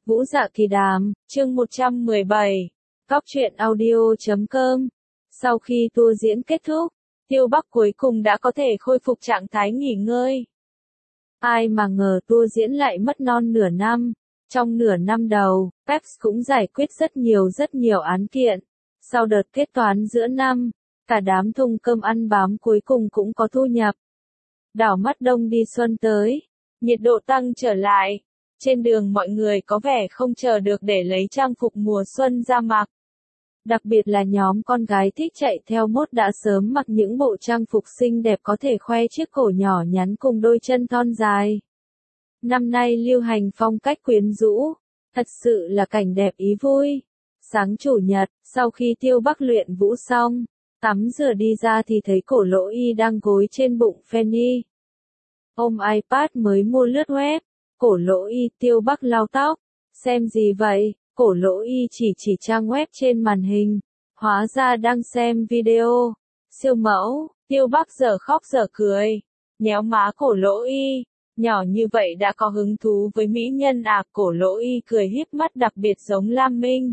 Vũ Dạ Kỳ Đàm, chương 117. Cóc truyện audio.com. Sau khi tour diễn kết thúc, Tiêu Bắc cuối cùng đã có thể khôi phục trạng thái nghỉ ngơi. Ai mà ngờ tour diễn lại mất non nửa năm. Trong nửa năm đầu, Peps cũng giải quyết rất nhiều án kiện. Sau đợt kết toán giữa năm, cả đám thùng cơm ăn bám cuối cùng cũng có thu nhập. Đảo mắt đông đi xuân tới, nhiệt độ tăng trở lại. Trên đường mọi người có vẻ không chờ được để lấy trang phục mùa xuân ra mặc. Đặc biệt là nhóm con gái thích chạy theo mốt đã sớm mặc những bộ trang phục xinh đẹp có thể khoe chiếc cổ nhỏ nhắn cùng đôi chân thon dài. Năm nay lưu hành phong cách quyến rũ, thật sự là cảnh đẹp ý vui. Sáng chủ nhật, sau khi Tiêu Bắc luyện vũ xong, tắm rửa đi ra thì thấy Cổ Lỗ Y đang gối trên bụng Fanny. Ôm iPad mới mua lướt web. Cổ Lỗ Y, Tiêu Bắc lau tóc. Xem gì vậy? Cổ Lỗ Y chỉ trang web trên màn hình. Hóa ra đang xem video. Siêu mẫu, Tiêu Bắc giờ khóc giờ cười. Nhéo má Cổ Lỗ Y. Nhỏ như vậy đã có hứng thú với mỹ nhân à? Cổ Lỗ Y cười híp mắt đặc biệt giống Lam Minh.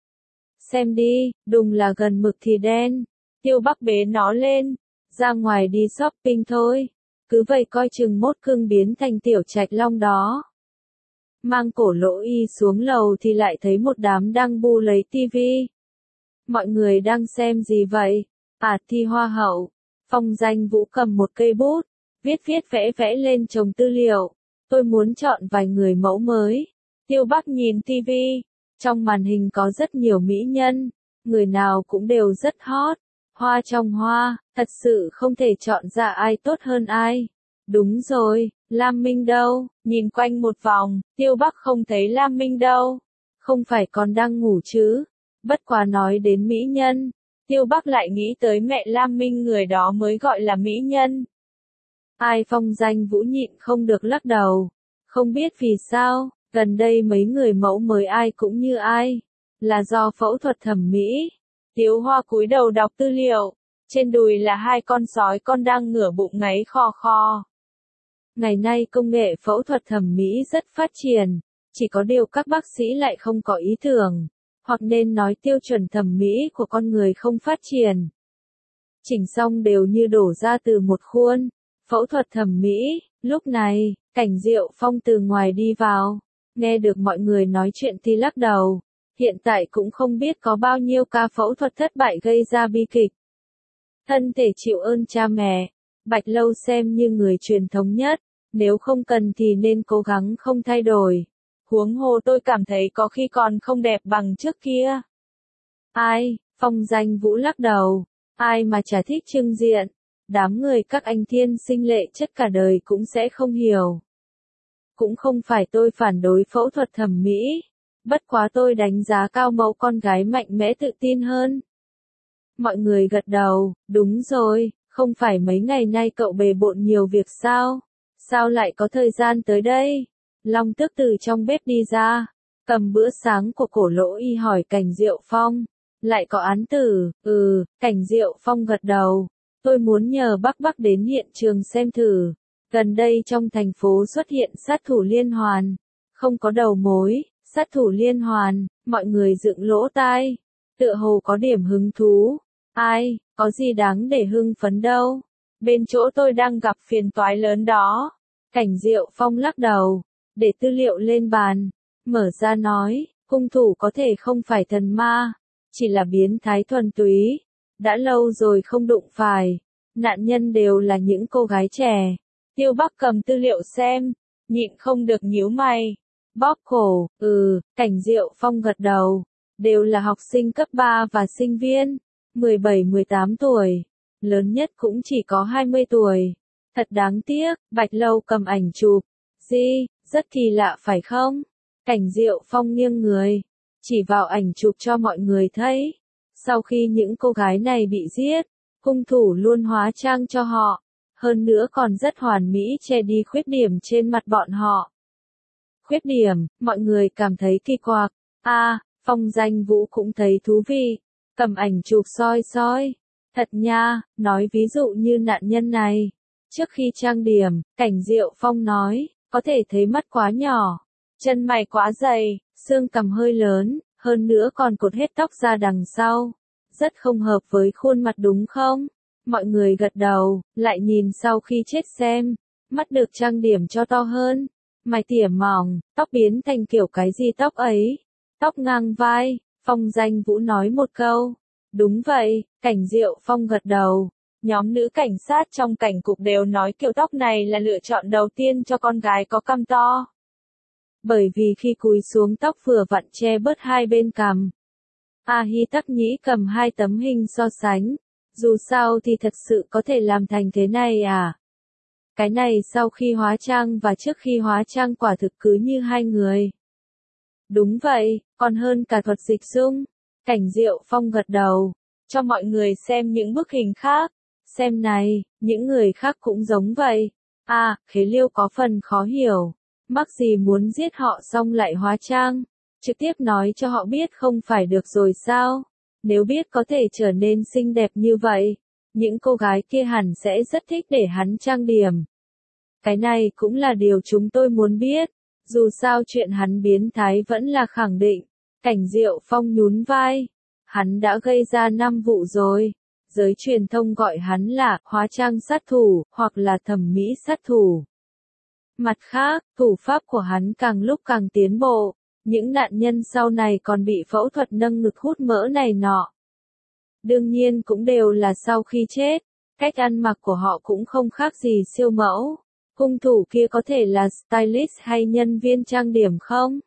Xem đi, đùng là gần mực thì đen. Tiêu Bắc bế nó lên. Ra ngoài đi shopping thôi. Cứ vậy coi chừng mốt cưng biến thành tiểu trạch long đó. Mang Cổ Lỗ Y xuống lầu thì lại thấy một đám đang bu lấy tivi. Mọi người đang xem gì vậy? À, thi hoa hậu. Phong Danh Vũ cầm một cây bút, viết vẽ lên chồng tư liệu. Tôi muốn chọn vài người mẫu mới. Tiêu Bắc nhìn tivi. Trong màn hình có rất nhiều mỹ nhân. Người nào cũng đều rất hot. Hoa trong hoa, thật sự không thể chọn ra ai tốt hơn ai. Đúng rồi, Lam Minh đâu? Nhìn quanh một vòng, Tiêu Bắc không thấy Lam Minh đâu. Không phải còn đang ngủ chứ? Bất quá nói đến mỹ nhân, Tiêu Bắc lại nghĩ tới mẹ Lam Minh, người đó mới gọi là mỹ nhân. Ai? Phong Danh Vũ nhịn không được lắc đầu. Không biết vì sao, gần đây mấy người mẫu mới ai cũng như ai. Là do phẫu thuật thẩm mỹ. Tiếu Hoa cúi đầu đọc tư liệu. Trên đùi là hai con sói con đang ngửa bụng ngáy khò khò. Ngày nay công nghệ phẫu thuật thẩm mỹ rất phát triển. Chỉ có điều các bác sĩ lại không có ý tưởng. Hoặc nên nói tiêu chuẩn thẩm mỹ của con người không phát triển. Chỉnh xong đều như đổ ra từ một khuôn. Phẫu thuật thẩm mỹ. Lúc này, Cảnh Diệu Phong từ ngoài đi vào. Nghe được mọi người nói chuyện thì lắc đầu. Hiện tại cũng không biết có bao nhiêu ca phẫu thuật thất bại gây ra bi kịch. Thân thể chịu ơn cha mẹ. Bạch Lâu xem như người truyền thống nhất. Nếu không cần thì nên cố gắng không thay đổi. Huống hồ tôi cảm thấy có khi còn không đẹp bằng trước kia. Ai? Phong Danh Vũ lắc đầu. Ai mà chả thích trưng diện. Đám người các anh thiên sinh lệ chất cả đời cũng sẽ không hiểu. Cũng không phải tôi phản đối phẫu thuật thẩm mỹ. Bất quá tôi đánh giá cao mẫu con gái mạnh mẽ tự tin hơn. Mọi người gật đầu. Đúng rồi, không phải mấy ngày nay cậu bề bộn nhiều việc sao? Sao lại có thời gian tới đây? Long Tước từ trong bếp đi ra. Cầm bữa sáng của Cổ Lỗ Y hỏi Cảnh Diệu Phong. Lại có án tử? Cảnh Diệu Phong gật đầu. Tôi muốn nhờ Bắc đến hiện trường xem thử. Gần đây trong thành phố xuất hiện sát thủ liên hoàn. Không có đầu mối. Sát thủ liên hoàn, mọi người dựng lỗ tai. Tựa hồ có điểm hứng thú. Ai? Có gì đáng để hưng phấn đâu. Bên chỗ tôi đang gặp phiền toái lớn đó. Cảnh Diệu Phong lắc đầu. Để tư liệu lên bàn. Mở ra nói, hung thủ có thể không phải thần ma. Chỉ là biến thái thuần túy. Đã lâu rồi không đụng phải. Nạn nhân đều là những cô gái trẻ. Tiêu Bắc cầm tư liệu xem. Nhịn không được nhíu mày. Bóp cổ. Cảnh Diệu Phong gật đầu. Đều là học sinh cấp 3 và sinh viên. 17-18 tuổi. Lớn nhất cũng chỉ có 20 tuổi. Thật đáng tiếc. Bạch Lâu cầm ảnh chụp. Rất kỳ lạ phải không? Cảnh Diệu Phong nghiêng người. Chỉ vào ảnh chụp cho mọi người thấy. Sau khi những cô gái này bị giết, hung thủ luôn hóa trang cho họ. Hơn nữa còn rất hoàn mỹ che đi khuyết điểm trên mặt bọn họ. Khuyết điểm, mọi người cảm thấy kỳ quặc. Phong Danh Vũ cũng thấy thú vị. Cầm ảnh chụp soi. Thật nha, nói ví dụ như nạn nhân này. Trước khi trang điểm, Cảnh Diệu Phong nói, có thể thấy mắt quá nhỏ, chân mày quá dày, xương cằm hơi lớn, hơn nữa còn cột hết tóc ra đằng sau. Rất không hợp với khuôn mặt đúng không? Mọi người gật đầu, lại nhìn sau khi chết xem. Mắt được trang điểm cho to hơn. Mày tỉa mỏng, tóc biến thành kiểu cái gì tóc ấy? Tóc ngang vai, Phong Danh Vũ nói một câu. Đúng vậy, Cảnh Diệu Phong gật đầu. Nhóm nữ cảnh sát trong cảnh cục đều nói kiểu tóc này là lựa chọn đầu tiên cho con gái có cằm to. Bởi vì khi cúi xuống tóc vừa vặn che bớt hai bên cằm. A Hi Tắc Nhĩ cầm hai tấm hình so sánh. Dù sao thì thật sự có thể làm thành thế này à? Cái này sau khi hóa trang và trước khi hóa trang quả thực cứ như hai người. Đúng vậy, còn hơn cả thuật dịch dung. Cảnh Diệu Phong gật đầu, cho mọi người xem những bức hình khác. Xem này, những người khác cũng giống vậy. À, Khế Liêu có phần khó hiểu. Mắc gì muốn giết họ xong lại hóa trang. Trực tiếp nói cho họ biết không phải được rồi sao? Nếu biết có thể trở nên xinh đẹp như vậy, những cô gái kia hẳn sẽ rất thích để hắn trang điểm. Cái này cũng là điều chúng tôi muốn biết. Dù sao chuyện hắn biến thái vẫn là khẳng định. Cảnh Diệu Phong nhún vai. Hắn đã gây ra 5 vụ rồi. Giới truyền thông gọi hắn là hóa trang sát thủ, hoặc là thẩm mỹ sát thủ. Mặt khác, thủ pháp của hắn càng lúc càng tiến bộ. Những nạn nhân sau này còn bị phẫu thuật nâng ngực hút mỡ này nọ. Đương nhiên cũng đều là sau khi chết. Cách ăn mặc của họ cũng không khác gì siêu mẫu. Hung thủ kia có thể là stylist hay nhân viên trang điểm không?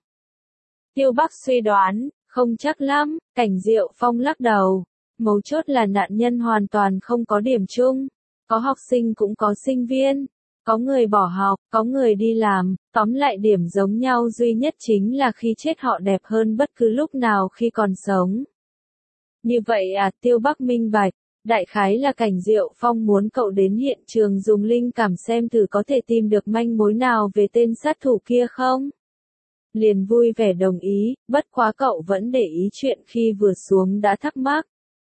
Tiêu Bắc suy đoán, không chắc lắm. Cảnh Diệu Phong lắc đầu. Mấu chốt là nạn nhân hoàn toàn không có điểm chung. Có học sinh cũng có sinh viên. Có người bỏ học, có người đi làm. Tóm lại điểm giống nhau duy nhất chính là khi chết họ đẹp hơn bất cứ lúc nào khi còn sống. Như vậy à, Tiêu Bắc minh bạch. Đại khái là Cảnh Diệu Phong muốn cậu đến hiện trường dùng linh cảm xem thử có thể tìm được manh mối nào về tên sát thủ kia không? Liền vui vẻ đồng ý, bất quá cậu vẫn để ý chuyện khi vừa xuống đã thắc mắc.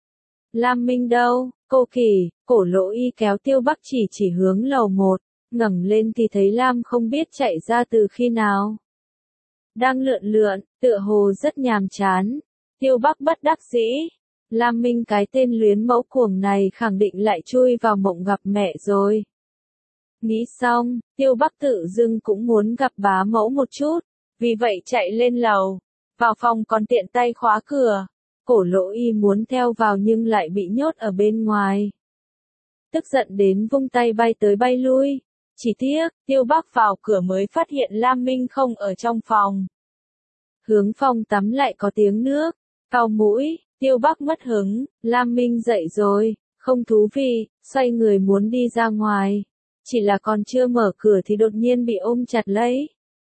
Lam Minh đâu? Cô Kỳ, Cổ Lỗ Y kéo Tiêu Bắc chỉ hướng lầu 1, ngẩng lên thì thấy Lam không biết chạy ra từ khi nào. Đang lượn lượn, tựa hồ rất nhàm chán. Tiêu Bắc bất đắc dĩ. Lam Minh cái tên luyến mẫu cuồng này khẳng định lại chui vào mộng gặp mẹ rồi. Nghĩ xong, Tiêu Bắc tự dưng cũng muốn gặp bá mẫu một chút, vì vậy chạy lên lầu, vào phòng còn tiện tay khóa cửa. Cổ Lỗ Y muốn theo vào nhưng lại bị nhốt ở bên ngoài. Tức giận đến vung tay bay tới bay lui. Chỉ tiếc, Tiêu Bắc vào cửa mới phát hiện Lam Minh không ở trong phòng. Hướng phòng tắm lại có tiếng nước, cau mũi. Tiêu Bắc mất hứng, Lam Minh dậy rồi, không thú vị, xoay người muốn đi ra ngoài. Chỉ là còn chưa mở cửa thì đột nhiên bị ôm chặt lấy.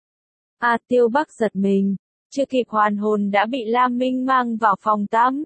À, Tiêu Bắc giật mình, chưa kịp hoàn hồn đã bị Lam Minh mang vào phòng tắm.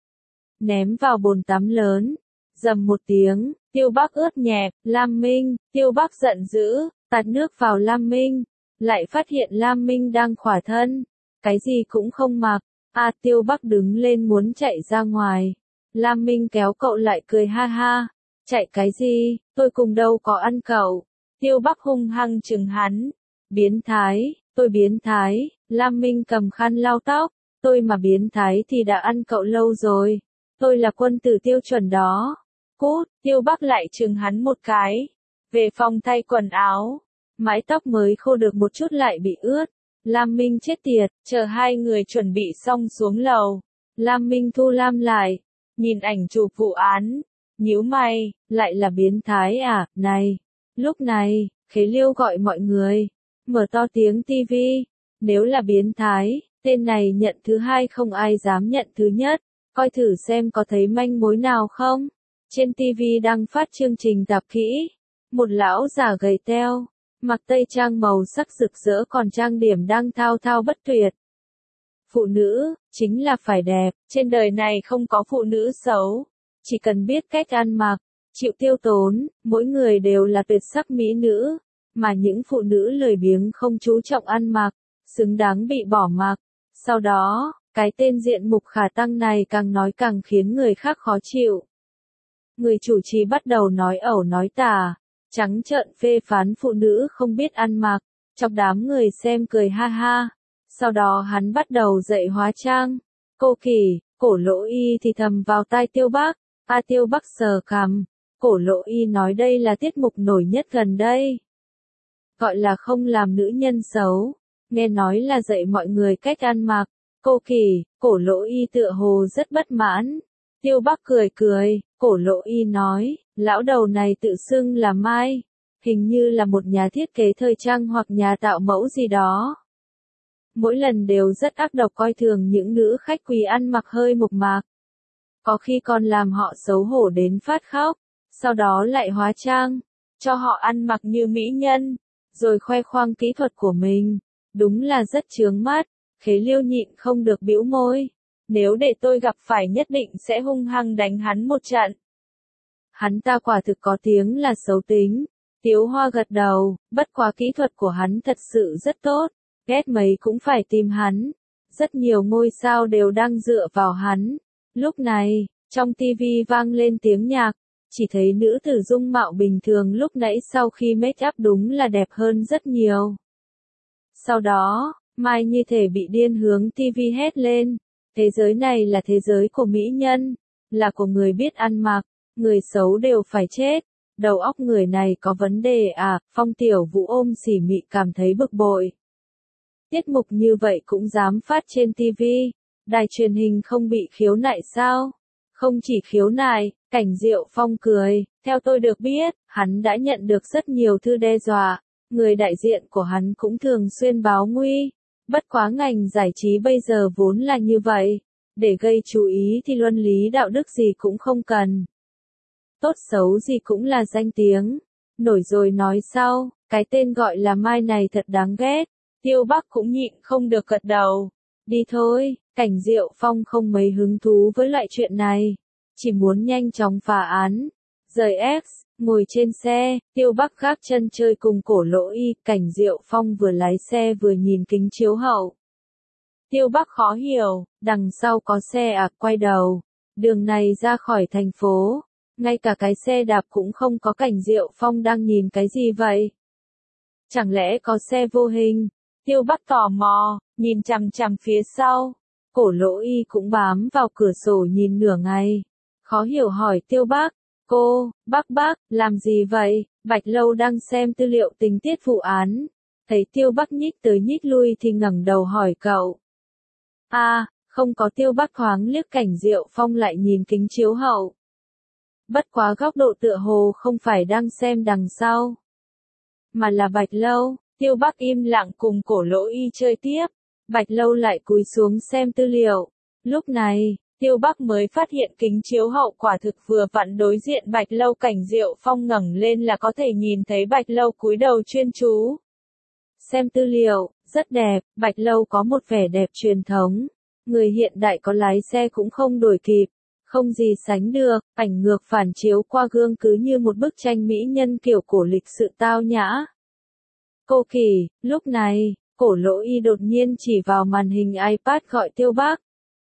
Ném vào bồn tắm lớn, rầm một tiếng, Tiêu Bắc ướt nhẹp, Lam Minh, Tiêu Bắc giận dữ, tạt nước vào Lam Minh. Lại phát hiện Lam Minh đang khỏa thân, cái gì cũng không mặc. À, Tiêu Bắc đứng lên muốn chạy ra ngoài. Lam Minh kéo cậu lại cười ha ha. Chạy cái gì, tôi cùng đâu có ăn cậu. Tiêu Bắc hung hăng chừng hắn. Biến thái, tôi biến thái. Lam Minh cầm khăn lau tóc. Tôi mà biến thái thì đã ăn cậu lâu rồi. Tôi là quân tử tiêu chuẩn đó. Cút, Tiêu Bắc lại chừng hắn một cái. Về phòng thay quần áo. Mái tóc mới khô được một chút lại bị ướt. Lam Minh chết tiệt, chờ hai người chuẩn bị xong xuống lầu. Lam Minh thu Lam lại, nhìn ảnh chụp vụ án, nhíu mày, lại là biến thái à, này. Lúc này, Khế Liêu gọi mọi người, mở to tiếng tivi. Nếu là biến thái, tên này nhận thứ hai không ai dám nhận thứ nhất, coi thử xem có thấy manh mối nào không. Trên tivi đang phát chương trình tạp kỹ, một lão già gầy teo. Mặc tây trang màu sắc rực rỡ còn trang điểm đang thao thao bất tuyệt. Phụ nữ, chính là phải đẹp, trên đời này không có phụ nữ xấu. Chỉ cần biết cách ăn mặc, chịu tiêu tốn, mỗi người đều là tuyệt sắc mỹ nữ. Mà những phụ nữ lười biếng không chú trọng ăn mặc, xứng đáng bị bỏ mặc. Sau đó, cái tên diện mục khả tăng này càng nói càng khiến người khác khó chịu. Người chủ trì bắt đầu nói ẩu nói tả. Trắng trợn phê phán phụ nữ không biết ăn mặc, chọc đám người xem cười ha ha. Sau đó hắn bắt đầu dạy hóa trang. Cô Kỳ, Cổ Lỗ Y thì thầm vào tai Tiêu Bắc. Tiêu Bắc sờ cằm. Cổ Lỗ Y nói đây là tiết mục nổi nhất gần đây. Gọi là không làm nữ nhân xấu. Nghe nói là dạy mọi người cách ăn mặc. Cô Kỳ, Cổ Lỗ Y tựa hồ rất bất mãn. Tiêu Bắc cười cười, Cổ Lỗ Y nói, lão đầu này tự xưng là Mai. Hình như là một nhà thiết kế thời trang hoặc nhà tạo mẫu gì đó. Mỗi lần đều rất ác độc coi thường những nữ khách quý ăn mặc hơi mộc mạc. Có khi còn làm họ xấu hổ đến phát khóc, sau đó lại hóa trang, cho họ ăn mặc như mỹ nhân, rồi khoe khoang kỹ thuật của mình. Đúng là rất chướng mắt, Khế Liêu nhịn không được bĩu môi. Nếu để tôi gặp phải nhất định sẽ hung hăng đánh hắn một trận. Hắn ta quả thực có tiếng là xấu tính. Tiếu Hoa gật đầu, bất quá kỹ thuật của hắn thật sự rất tốt. Ghét mấy cũng phải tìm hắn. Rất nhiều ngôi sao đều đang dựa vào hắn. Lúc này, trong tivi vang lên tiếng nhạc. Chỉ thấy nữ tử dung mạo bình thường lúc nãy sau khi make up đúng là đẹp hơn rất nhiều. Sau đó, Mai như thể bị điên hướng tivi hét lên. Thế giới này là thế giới của mỹ nhân, là của người biết ăn mặc, người xấu đều phải chết. Đầu óc người này có vấn đề à? Phong Tiểu Vũ ôm xỉ mị cảm thấy bực bội. Tiết mục như vậy cũng dám phát trên TV, đài truyền hình không bị khiếu nại sao? Không chỉ khiếu nại, Cảnh Diệu Phong cười, theo tôi được biết, hắn đã nhận được rất nhiều thư đe dọa, người đại diện của hắn cũng thường xuyên báo nguy. Bất quá ngành giải trí bây giờ vốn là như vậy, để gây chú ý thì luân lý đạo đức gì cũng không cần. Tốt xấu gì cũng là danh tiếng, nổi rồi nói sau, cái tên gọi là Mai này thật đáng ghét. Tiêu Bắc cũng nhịn không được gật đầu. Đi thôi, Cảnh Diệu Phong không mấy hứng thú với loại chuyện này, chỉ muốn nhanh chóng phá án. Rời X, ngồi trên xe, Tiêu Bắc gác chân chơi cùng Cổ Lỗ Y, Cảnh Diệu Phong vừa lái xe vừa nhìn kính chiếu hậu. Tiêu Bắc khó hiểu, đằng sau có xe à? Quay đầu, đường này ra khỏi thành phố, ngay cả cái xe đạp cũng không có. Cảnh Diệu Phong đang nhìn cái gì vậy? Chẳng lẽ có xe vô hình? Tiêu Bắc tò mò, nhìn chằm chằm phía sau. Cổ Lỗ Y cũng bám vào cửa sổ nhìn nửa ngày. Khó hiểu hỏi Tiêu Bắc, bác, làm gì vậy? Bạch Lâu đang xem tư liệu tình tiết vụ án. Thấy Tiêu Bắc nhích tới nhích lui thì ngẩng đầu hỏi cậu. Không có. Tiêu Bắc thoáng liếc Cảnh Diệu Phong lại nhìn kính chiếu hậu. Bất quá góc độ tựa hồ không phải đang xem đằng sau, mà là Bạch Lâu. Tiêu Bắc im lặng cùng Cổ Lỗ Y chơi tiếp. Bạch Lâu lại cúi xuống xem tư liệu. Lúc này, Tiêu Bắc mới phát hiện kính chiếu hậu quả thực vừa vặn đối diện Bạch Lâu. Cảnh Diệu Phong ngẩng lên là có thể nhìn thấy Bạch Lâu cúi đầu chuyên chú xem tư liệu, rất đẹp. Bạch Lâu có một vẻ đẹp truyền thống, người hiện đại có lái xe cũng không đuổi kịp, không gì sánh được. Ảnh ngược phản chiếu qua gương cứ như một bức tranh mỹ nhân kiểu cổ lịch sự tao nhã. Cô Kỳ, lúc này, Cổ Lỗ Y đột nhiên chỉ vào màn hình iPad gọi Tiêu Bắc.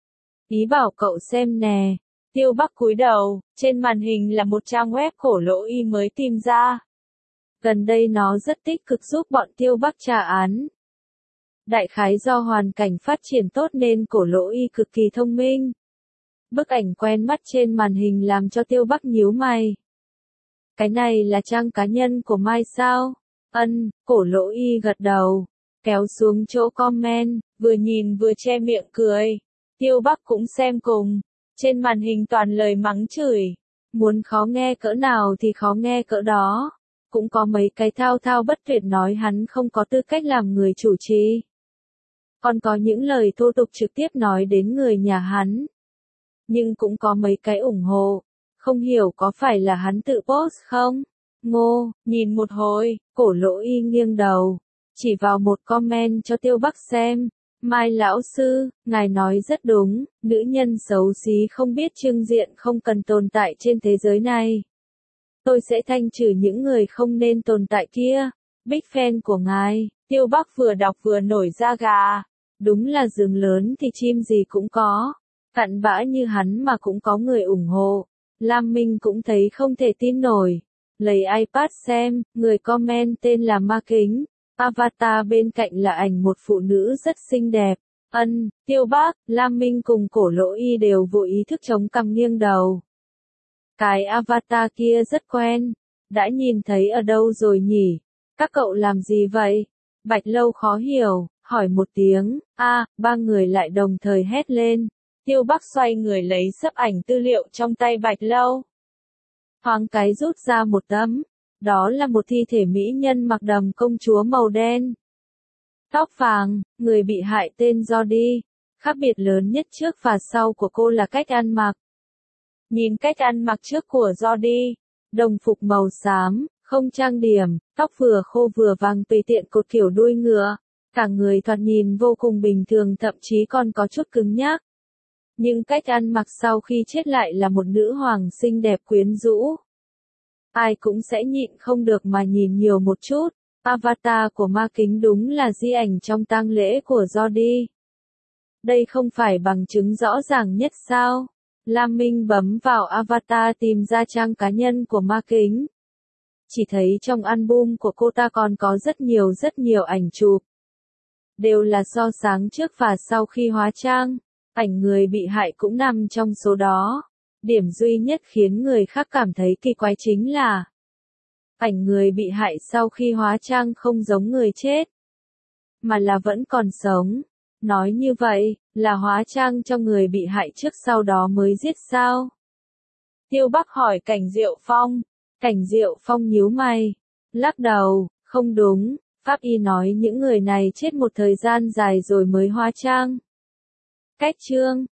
Ý bảo cậu xem nè. Tiêu Bắc cúi đầu, trên màn hình là một trang web Cổ Lỗ Y mới tìm ra. Gần đây nó rất tích cực giúp bọn Tiêu Bắc tra án. Đại khái do hoàn cảnh phát triển tốt nên Cổ Lỗ Y cực kỳ thông minh. Bức ảnh quen mắt trên màn hình làm cho Tiêu Bắc nhíu mày. Cái này là trang cá nhân của Mai sao? Cổ Lỗ Y gật đầu, kéo xuống chỗ comment, vừa nhìn vừa che miệng cười. Tiêu Bắc cũng xem cùng, trên màn hình toàn lời mắng chửi. Muốn khó nghe cỡ nào thì khó nghe cỡ đó. Cũng có mấy cái thao thao bất tuyệt nói hắn không có tư cách làm người chủ trì. Còn có những lời thô tục trực tiếp nói đến người nhà hắn. Nhưng cũng có mấy cái ủng hộ. Không hiểu có phải là hắn tự post không? Ngô, nhìn một hồi, Cổ Lỗ Y nghiêng đầu, chỉ vào một comment cho Tiêu Bắc xem. Mai lão sư, ngài nói rất đúng, nữ nhân xấu xí không biết trưng diện không cần tồn tại trên thế giới này. Tôi sẽ thanh trừ những người không nên tồn tại kia. Big fan của ngài. Tiêu Bắc vừa đọc vừa nổi da gà. Đúng là giường lớn thì chim gì cũng có. Cặn bã như hắn mà cũng có người ủng hộ. Lam Minh cũng thấy không thể tin nổi. Lấy iPad xem, người comment tên là Ma Kính. Avatar bên cạnh là ảnh một phụ nữ rất xinh đẹp. Tiêu Bác, Lam Minh cùng Cổ Lỗ Y đều vô ý thức chống cằm nghiêng đầu. Cái avatar kia rất quen. Đã nhìn thấy ở đâu rồi nhỉ? Các cậu làm gì vậy? Bạch Lâu khó hiểu, hỏi một tiếng. Ba người lại đồng thời hét lên. Tiêu Bắc xoay người lấy xấp ảnh tư liệu trong tay Bạch Lâu. Thoáng cái rút ra một tấm. Đó là một thi thể mỹ nhân mặc đầm công chúa màu đen. Tóc vàng, người bị hại tên Jody. Khác biệt lớn nhất trước và sau của cô là cách ăn mặc. Nhìn cách ăn mặc trước của Jody, đồng phục màu xám, không trang điểm, tóc vừa khô vừa vàng tùy tiện cột kiểu đuôi ngựa. Cả người thoạt nhìn vô cùng bình thường, thậm chí còn có chút cứng nhắc. Nhưng cách ăn mặc sau khi chết lại là một nữ hoàng xinh đẹp quyến rũ. Ai cũng sẽ nhịn không được mà nhìn nhiều một chút. Avatar của Ma Kính đúng là di ảnh trong tang lễ của Jody. Đây không phải bằng chứng rõ ràng nhất sao? Lam Minh bấm vào avatar tìm ra trang cá nhân của Ma Kính. Chỉ thấy trong album của cô ta còn có rất nhiều ảnh chụp. Đều là so sáng trước và sau khi hóa trang. Ảnh người bị hại cũng nằm trong số đó. Điểm duy nhất khiến người khác cảm thấy kỳ quái chính là ảnh người bị hại sau khi hóa trang không giống người chết, mà là vẫn còn sống. Nói như vậy, là hóa trang cho người bị hại trước sau đó mới giết sao? Tiêu Bắc hỏi Cảnh Diệu Phong. Cảnh Diệu Phong nhíu mày, lắc đầu, không đúng, pháp y nói những người này chết một thời gian dài rồi mới hóa trang. Cách chương